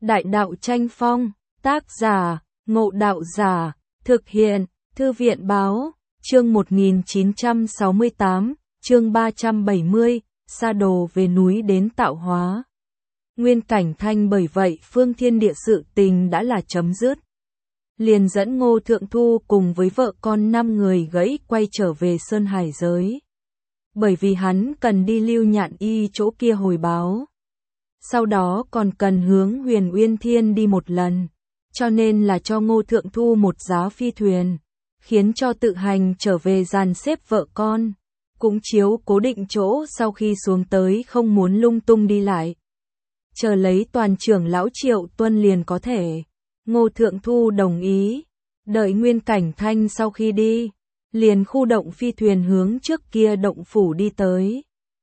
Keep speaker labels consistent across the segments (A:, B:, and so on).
A: Đại đạo tranh phong, tác giả, Ngộ Đạo Giả, thực hiện, Thư viện báo, chương 1968, chương 370, sa đồ về núi đến tạo hóa. Nguyên Cảnh Thanh bởi vậy phương thiên địa sự tình đã là chấm dứt. Liền dẫn Ngô Thượng Thu cùng với vợ con 5 người gãy quay trở về Sơn Hải giới. Bởi vì hắn cần đi Lưu Nhạn Y chỗ kia hồi báo. Sau đó còn cần hướng Huyền Uyên Thiên đi một lần, cho nên là cho Ngô Thượng Thu một giá phi thuyền, khiến cho tự hành trở về dàn xếp vợ con, cũng chiếu cố định chỗ sau khi xuống tới không muốn lung tung đi lại. Chờ lấy toàn trưởng lão Triệu Tuân liền có thể. Ngô Thượng Thu đồng ý, đợi Nguyên Cảnh Thanh sau khi đi, liền khu động phi thuyền hướng trước kia động phủ đi tới.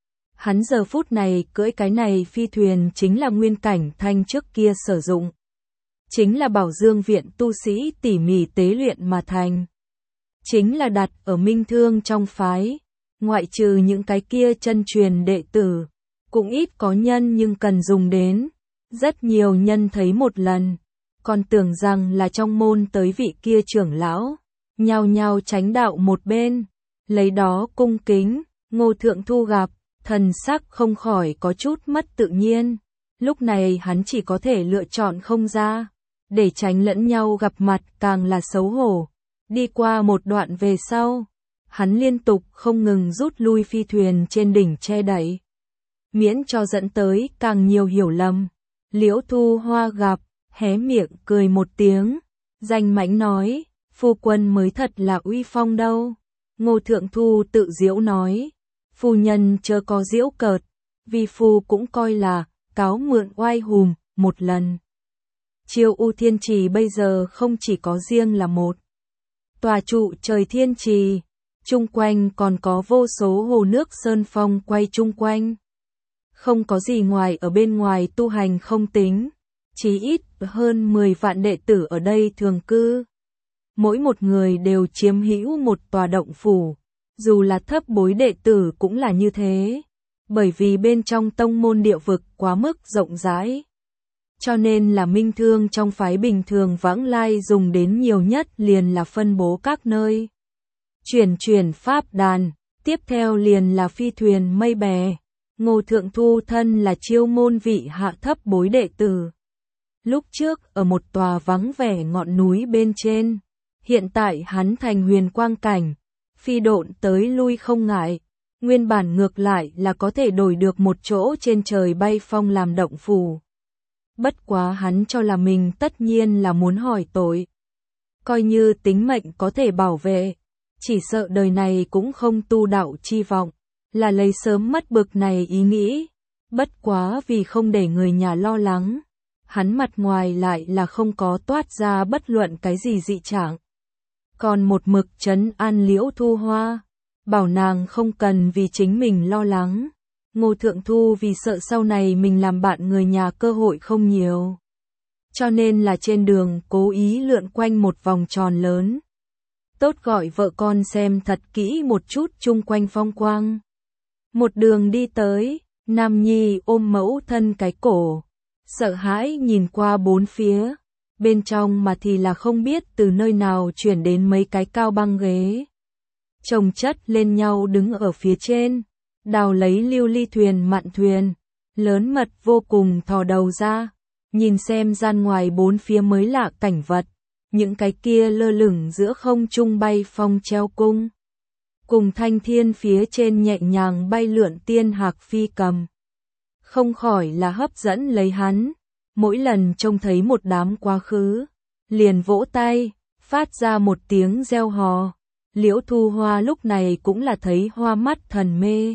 A: Hắn giờ phút này cưỡi cái này phi thuyền chính là Nguyên Cảnh Thanh trước kia sử dụng. Chính là Bảo Dương Viện tu sĩ tỉ mỉ tế luyện mà thành. Chính là đặt ở Minh Thương trong phái, ngoại trừ những cái kia chân truyền đệ tử, cũng ít có nhân nhưng cần dùng đến. Rất nhiều nhân thấy một lần, còn tưởng rằng là trong môn tới vị kia trưởng lão, nhao nhao tránh đạo một bên, lấy đó cung kính. Ngô Thượng Thu gặp, thần sắc không khỏi có chút mất tự nhiên, lúc này hắn chỉ có thể lựa chọn không ra, để tránh lẫn nhau gặp mặt càng là xấu hổ. Đi qua một đoạn về sau, hắn liên tục không ngừng rút lui phi thuyền trên đỉnh che đậy, miễn cho dẫn tới càng nhiều hiểu lầm. Liễu Thu Hoa gặp, hé miệng cười một tiếng, danh mãnh nói, phu quân mới thật là uy phong đâu. Ngô Thượng Thu tự giễu nói, phu nhân chớ có giễu cợt, vì phu cũng coi là cáo mượn oai hùm một lần. Chiêu U Thiên Trì bây giờ không chỉ có riêng là một tòa trụ trời thiên trì, chung quanh còn có vô số hồ nước sơn phong quay chung quanh. Không có gì ngoài ở bên ngoài tu hành không tính, chí ít hơn 10 vạn đệ tử ở đây thường cư. Mỗi một người đều chiếm hữu một tòa động phủ, dù là thấp bối đệ tử cũng là như thế, bởi vì bên trong tông môn địa vực quá mức rộng rãi. Cho nên là Minh Thương trong phái bình thường vãng lai dùng đến nhiều nhất liền là phân bố các nơi. Chuyển pháp đàn, tiếp theo liền là phi thuyền mây bè. Ngô Thượng Thu thân là chiêu môn vị hạ thấp bối đệ tử. Lúc trước ở một tòa vắng vẻ ngọn núi bên trên, hiện tại hắn thành huyền quang cảnh, phi độn tới lui không ngại, nguyên bản ngược lại là có thể đổi được một chỗ trên trời bay phong làm động phủ. Bất quá hắn cho là mình tất nhiên là muốn hỏi tội. Coi như tính mệnh có thể bảo vệ, chỉ sợ đời này cũng không tu đạo chi vọng, là lấy sớm mất bực này ý nghĩ. Bất quá vì không để người nhà lo lắng, hắn mặt ngoài lại là không có toát ra bất luận cái gì dị trạng. Còn một mực trấn an Liễu Thu Hoa, bảo nàng không cần vì chính mình lo lắng. Ngô Thượng Thu vì sợ sau này mình làm bạn người nhà cơ hội không nhiều, cho nên là trên đường cố ý lượn quanh một vòng tròn lớn. Tốt gọi vợ con xem thật kỹ một chút chung quanh phong quang. Một đường đi tới, Nam Nhi ôm mẫu thân cái cổ, sợ hãi nhìn qua bốn phía, bên trong mà thì là không biết từ nơi nào chuyển đến mấy cái cao băng ghế, chồng chất lên nhau đứng ở phía trên, đào lấy lưu ly thuyền mặn thuyền, lớn mật vô cùng thò đầu ra, nhìn xem gian ngoài bốn phía mới lạ cảnh vật, những cái kia lơ lửng giữa không trung bay phong treo cung, cùng thanh thiên phía trên nhẹ nhàng bay lượn tiên hạc phi cầm. Không khỏi là hấp dẫn lấy hắn, mỗi lần trông thấy một đám quá khứ, liền vỗ tay, phát ra một tiếng reo hò. Liễu Thu Hoa lúc này cũng là thấy hoa mắt thần mê,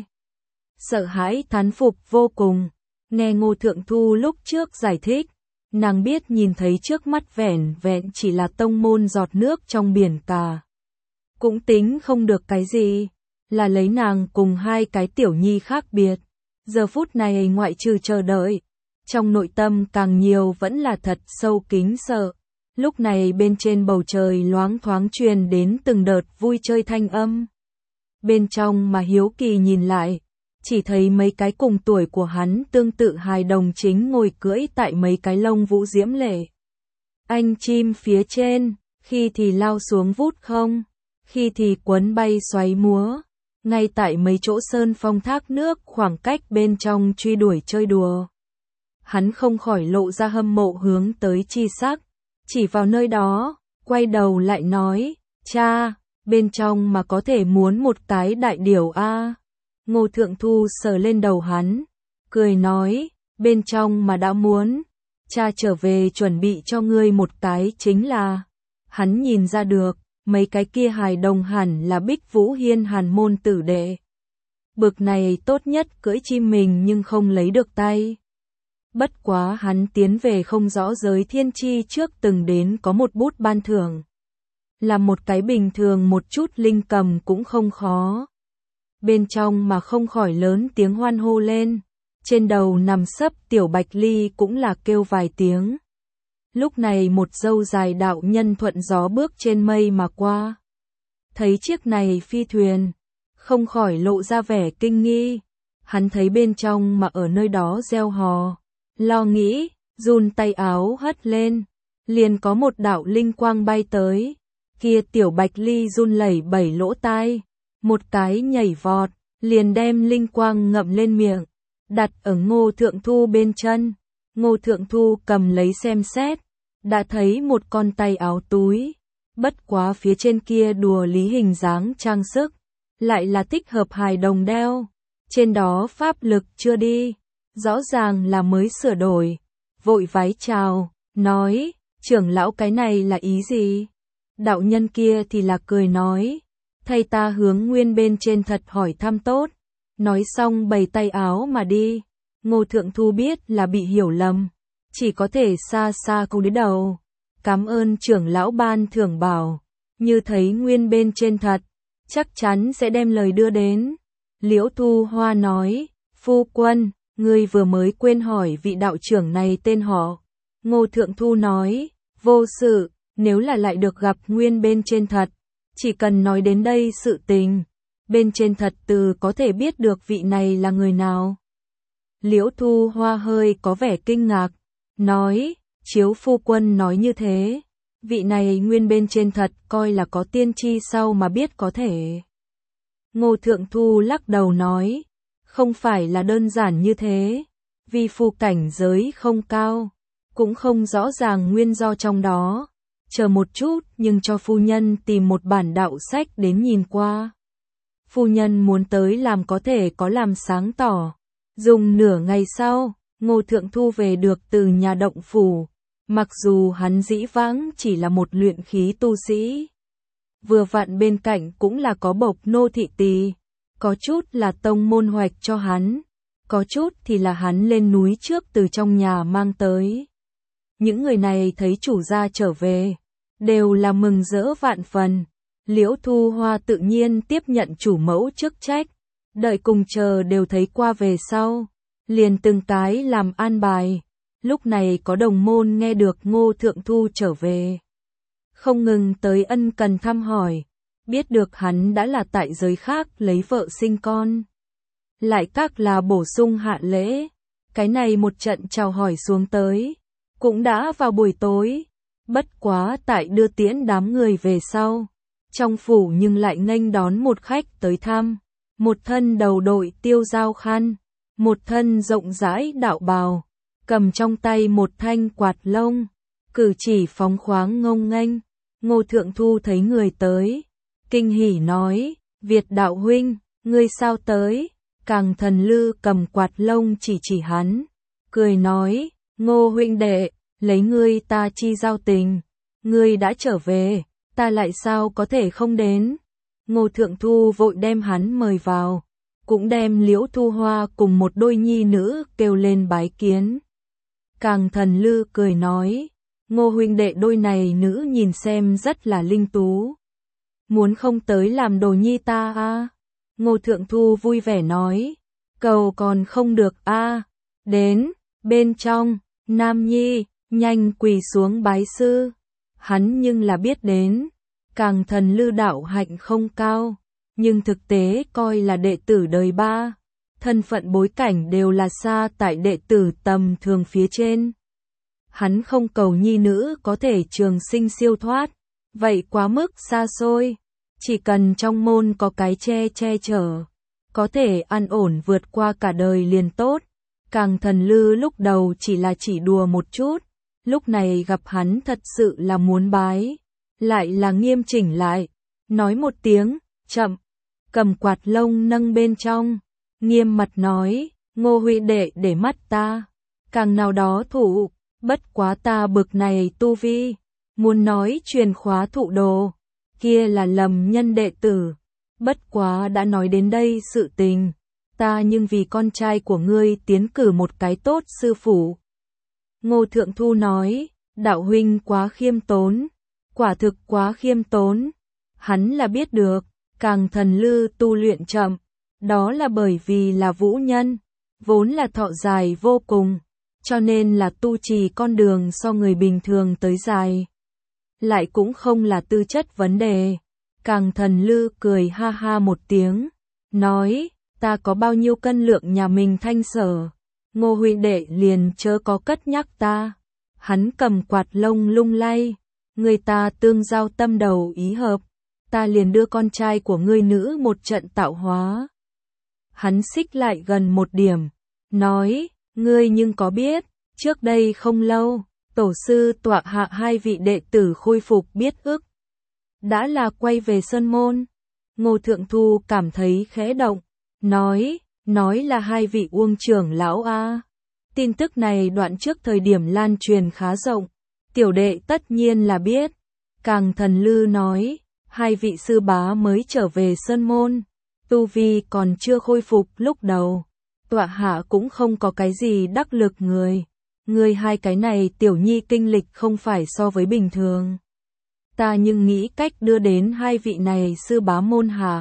A: sợ hãi thán phục vô cùng. Nghe Ngô Thượng Thu lúc trước giải thích, nàng biết nhìn thấy trước mắt vẻn vẹn chỉ là tông môn giọt nước trong biển cả, cũng tính không được cái gì, là lấy nàng cùng hai cái tiểu nhi khác biệt. Giờ phút này ngoại trừ chờ đợi, trong nội tâm càng nhiều vẫn là thật sâu kính sợ. Lúc này bên trên bầu trời loáng thoáng truyền đến từng đợt vui chơi thanh âm. Bên trong mà hiếu kỳ nhìn lại, chỉ thấy mấy cái cùng tuổi của hắn tương tự hài đồng chính ngồi cưỡi tại mấy cái lông vũ diễm lệ. Anh chim phía trên, khi thì lao xuống vút không, khi thì quấn bay xoáy múa, ngay tại mấy chỗ sơn phong thác nước khoảng cách bên trong truy đuổi chơi đùa. Hắn không khỏi lộ ra hâm mộ hướng tới chi sắc, chỉ vào nơi đó, quay đầu lại nói, cha, bên trong mà có thể muốn một cái đại điểu a. Ngô Thượng Thu sờ lên đầu hắn, cười nói, bên trong mà đã muốn, cha trở về chuẩn bị cho ngươi một cái chính là. Hắn nhìn ra được, mấy cái kia hài đồng hẳn là Bích Vũ Hiên Hàn môn tử đệ. Bực này tốt nhất cưỡi chim mình nhưng không lấy được tay. Bất quá hắn tiến về không rõ giới thiên chi trước từng đến có một bút ban thưởng. Là một cái bình thường một chút linh cầm cũng không khó. Bên trong mà không khỏi lớn tiếng hoan hô lên. Trên đầu nằm sấp tiểu Bạch Ly cũng là kêu vài tiếng. Lúc này một dâu dài đạo nhân thuận gió bước trên mây mà qua. Thấy chiếc này phi thuyền, không khỏi lộ ra vẻ kinh nghi. Hắn thấy bên trong mà ở nơi đó reo hò, lo nghĩ, run tay áo hất lên, liền có một đạo linh quang bay tới. Kia tiểu Bạch Ly run lẩy bẩy lỗ tai, một cái nhảy vọt, liền đem linh quang ngậm lên miệng, đặt ở Ngô Thượng Thu bên chân. Ngô Thượng Thu cầm lấy xem xét, đã thấy một con tay áo túi, bất quá phía trên kia đùa lý hình dáng trang sức, lại là thích hợp hài đồng đeo, trên đó pháp lực chưa đi, rõ ràng là mới sửa đổi, vội vái chào, nói, trưởng lão cái này là ý gì? Đạo nhân kia thì là cười nói, thầy ta hướng nguyên bên trên thật hỏi thăm tốt, nói xong bày tay áo mà đi. Ngô Thượng Thu biết là bị hiểu lầm, chỉ có thể xa xa cúi đến đầu, cảm ơn trưởng lão ban thưởng bảo, như thấy nguyên bên trên thật, chắc chắn sẽ đem lời đưa đến. Liễu Thu Hoa nói, phu quân, ngươi vừa mới quên hỏi vị đạo trưởng này tên họ. Ngô Thượng Thu nói, vô sự, nếu là lại được gặp nguyên bên trên thật, chỉ cần nói đến đây sự tình, bên trên thật từ có thể biết được vị này là người nào. Liễu Thu Hoa hơi có vẻ kinh ngạc, nói, chiếu phu quân nói như thế, vị này nguyên bên trên thật coi là có tiên tri sau mà biết có thể. Ngô Thượng Thu lắc đầu nói, không phải là đơn giản như thế, vì phu cảnh giới không cao, cũng không rõ ràng nguyên do trong đó. Chờ một chút nhưng cho phu nhân tìm một bản đạo sách đến nhìn qua. Phu nhân muốn tới làm có thể có làm sáng tỏ. Dùng nửa ngày sau, Ngô Thượng Thu về được từ nhà động phủ. Mặc dù hắn dĩ vãng chỉ là một luyện khí tu sĩ. Vừa vặn bên cạnh cũng là có bộc nô thị tỳ. Có chút là tông môn hoạch cho hắn. Có chút thì là hắn lên núi trước từ trong nhà mang tới. Những người này thấy chủ gia trở về, đều là mừng rỡ vạn phần. Liễu Thu Hoa tự nhiên tiếp nhận chủ mẫu chức trách, đợi cùng chờ đều thấy qua về sau, liền từng cái làm an bài. Lúc này có đồng môn nghe được Ngô Thượng Thu trở về, không ngừng tới ân cần thăm hỏi, biết được hắn đã là tại giới khác lấy vợ sinh con. Lại các là bổ sung hạ lễ, cái này một trận chào hỏi xuống tới, cũng đã vào buổi tối. Bất quá tại đưa tiễn đám người về sau, trong phủ nhưng lại nghênh đón một khách tới thăm, một thân đầu đội tiêu dao khăn, một thân rộng rãi đạo bào, cầm trong tay một thanh quạt lông, cử chỉ phóng khoáng ngông nghênh. Ngô Thượng Thu thấy người tới, kinh hỉ nói, Việt đạo huynh, ngươi sao tới? Càng Thần Lư cầm quạt lông chỉ hắn, cười nói, Ngô huynh đệ, lấy ngươi ta chi giao tình, ngươi đã trở về, ta lại sao có thể không đến. Ngô Thượng Thu vội đem hắn mời vào, cũng đem Liễu Thu Hoa cùng một đôi nhi nữ kêu lên bái kiến. Càng Thần Lư cười nói, Ngô huynh đệ đôi này nữ nhìn xem rất là linh tú, muốn không tới làm đồ nhi ta a? Ngô Thượng Thu vui vẻ nói, cầu còn không được a. Đến, bên trong, Nam Nhi, nhanh quỳ xuống bái sư. Hắn nhưng là biết đến, Càng Thần Lư đạo hạnh không cao, nhưng thực tế coi là đệ tử đời ba, thân phận bối cảnh đều là xa tại đệ tử tầm thường phía trên. Hắn không cầu nhi nữ có thể trường sinh siêu thoát, vậy quá mức xa xôi, chỉ cần trong môn có cái che chở, có thể an ổn vượt qua cả đời liền tốt. Càng Thần Lư lúc đầu chỉ đùa một chút, lúc này gặp hắn thật sự là muốn bái, lại là nghiêm chỉnh lại, nói một tiếng, chậm, cầm quạt lông nâng bên trong, nghiêm mặt nói, Ngô huynh đệ để mắt ta, càng nào đó thụ, bất quá ta bực này tu vi, muốn nói truyền khóa thụ đồ, kia là lầm nhân đệ tử, bất quá đã nói đến đây sự tình, ta nhưng vì con trai của ngươi tiến cử một cái tốt sư phụ. Ngô Thượng Thu nói, đạo huynh quá khiêm tốn, quả thực quá khiêm tốn, hắn là biết được, Càng Thần Lư tu luyện chậm, đó là bởi vì là vũ nhân, vốn là thọ dài vô cùng, cho nên là tu trì con đường so người bình thường tới dài. Lại cũng không là tư chất vấn đề. Càng Thần Lư cười ha ha một tiếng, nói, ta có bao nhiêu cân lượng nhà mình thanh sở, Ngô huynh đệ liền chớ có cất nhắc ta. Hắn cầm quạt lông lung lay, người ta tương giao tâm đầu ý hợp, ta liền đưa con trai của ngươi nữ một trận tạo hóa. Hắn xích lại gần một điểm, nói, ngươi nhưng có biết, trước đây không lâu, tổ sư tọa hạ hai vị đệ tử khôi phục biết ức, đã là quay về Sơn Môn. Ngô Thượng Thu cảm thấy khẽ động, nói là hai vị Uông trưởng lão a. Tin tức này đoạn trước thời điểm lan truyền khá rộng, tiểu đệ tất nhiên là biết. Càng Thần Lư nói, hai vị sư bá mới trở về Sơn Môn, tu vi còn chưa khôi phục lúc đầu, tọa hạ cũng không có cái gì đắc lực người hai cái này tiểu nhi kinh lịch không phải so với bình thường. Ta nhưng nghĩ cách đưa đến hai vị này sư bá môn hạ.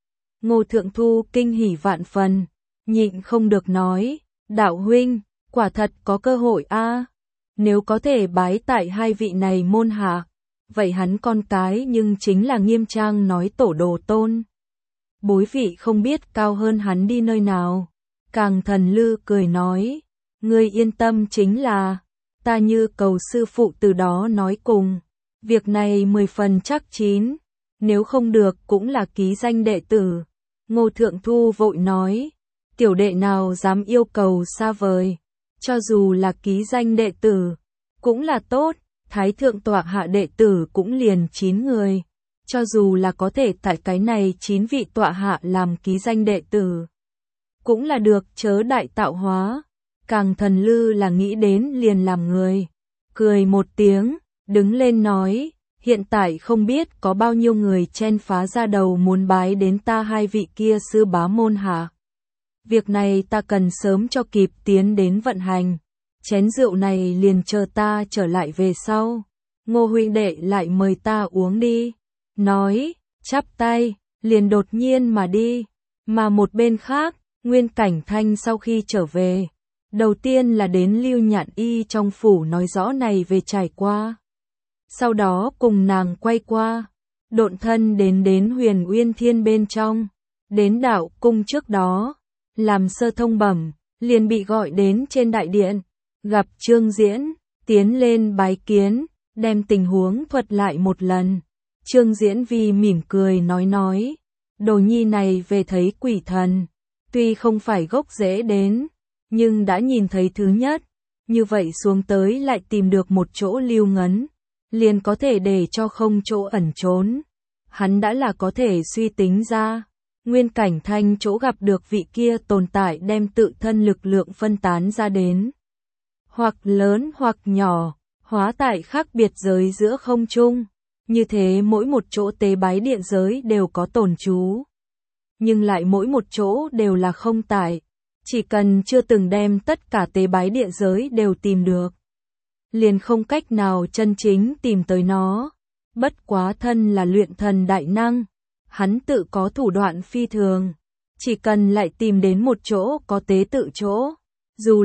A: Ngô Thượng Thu kinh hỉ vạn phần, nhịn không được nói, đạo huynh, quả thật có cơ hội a. Nếu có thể bái tại hai vị này môn hạ, vậy hắn con cái nhưng chính là nghiêm trang nói tổ đồ tôn. Bối vị không biết cao hơn hắn đi nơi nào. Càng Thần Lư cười nói, ngươi yên tâm chính là, ta như cầu sư phụ từ đó nói cùng, việc này 10 phần chắc chín, nếu không được cũng là ký danh đệ tử. Ngô Thượng Thu vội nói, tiểu đệ nào dám yêu cầu xa vời, cho dù là ký danh đệ tử, cũng là tốt, Thái Thượng tọa hạ đệ tử cũng liền 9 người, cho dù là có thể tại cái này 9 vị tọa hạ làm ký danh đệ tử, cũng là được chớ đại tạo hóa. Càng Thần Lư là nghĩ đến liền làm người, cười một tiếng, đứng lên nói, hiện tại không biết có bao nhiêu người chen phá ra đầu muốn bái đến ta hai vị kia sư bá môn hạ. Việc này ta cần sớm cho kịp tiến đến vận hành, chén rượu này liền chờ ta trở lại về sau, Ngô huynh đệ lại mời ta uống đi. Nói, chắp tay, liền đột nhiên mà đi, mà một bên khác, Nguyên Cảnh Thanh sau khi trở về, đầu tiên là đến Lưu Nhạn Y trong phủ nói rõ này về trải qua. Sau đó cùng nàng quay qua, độn thân đến Huyền Uyên Thiên bên trong, đến đạo cung trước đó, làm sơ thông bẩm, liền bị gọi đến trên đại điện, gặp Trương Diễn, tiến lên bái kiến, đem tình huống thuật lại một lần. Trương Diễn Vi mỉm cười nói, đồ nhi này về thấy quỷ thần, tuy không phải gốc rễ đến, nhưng đã nhìn thấy thứ nhất, như vậy xuống tới lại tìm được một chỗ lưu ngấn, liền có thể để cho không chỗ ẩn trốn. Hắn đã là có thể suy tính ra, Nguyên Cảnh Thanh chỗ gặp được vị kia tồn tại đem tự thân lực lượng phân tán ra đến, hoặc lớn hoặc nhỏ, hóa tại khác biệt giới giữa không trung. Như thế mỗi một chỗ tế bái điện giới đều có tồn trú, nhưng lại mỗi một chỗ đều là không tại, chỉ cần chưa từng đem tất cả tế bái điện giới đều tìm được, liền không cách nào chân chính tìm tới nó. Bất quá thân là luyện thần đại năng, hắn tự có thủ đoạn phi thường, chỉ cần lại tìm đến một chỗ có tế tự chỗ, dù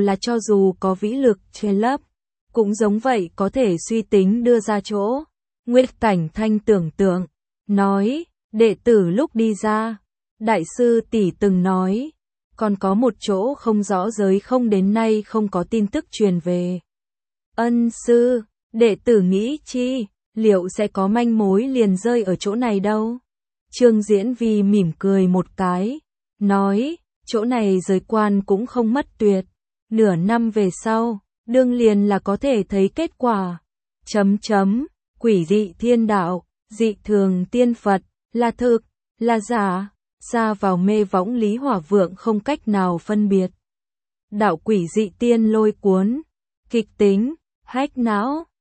A: có vĩ lực che lấp, cũng giống vậy có thể suy tính đưa ra chỗ. Nguyên Cảnh Thanh tưởng tượng, nói, đệ tử lúc đi ra, đại sư tỷ từng nói, Còn có một chỗ không rõ giới không đến nay không có tin tức truyền về. Ân sư, đệ tử nghĩ chi, liệu sẽ có manh mối liền rơi ở chỗ này đâu? Trương Diễn Vi mỉm cười một cái, nói, chỗ này giới quan cũng không mất tuyệt. Nửa năm về sau, đương liền là có thể thấy kết quả. Quỷ dị thiên đạo, dị thường tiên Phật, là thực, là giả, xa vào mê võng Lý Hỏa Vượng không cách nào phân biệt. Đạo quỷ dị tiên lôi cuốn, kịch tính, hách não,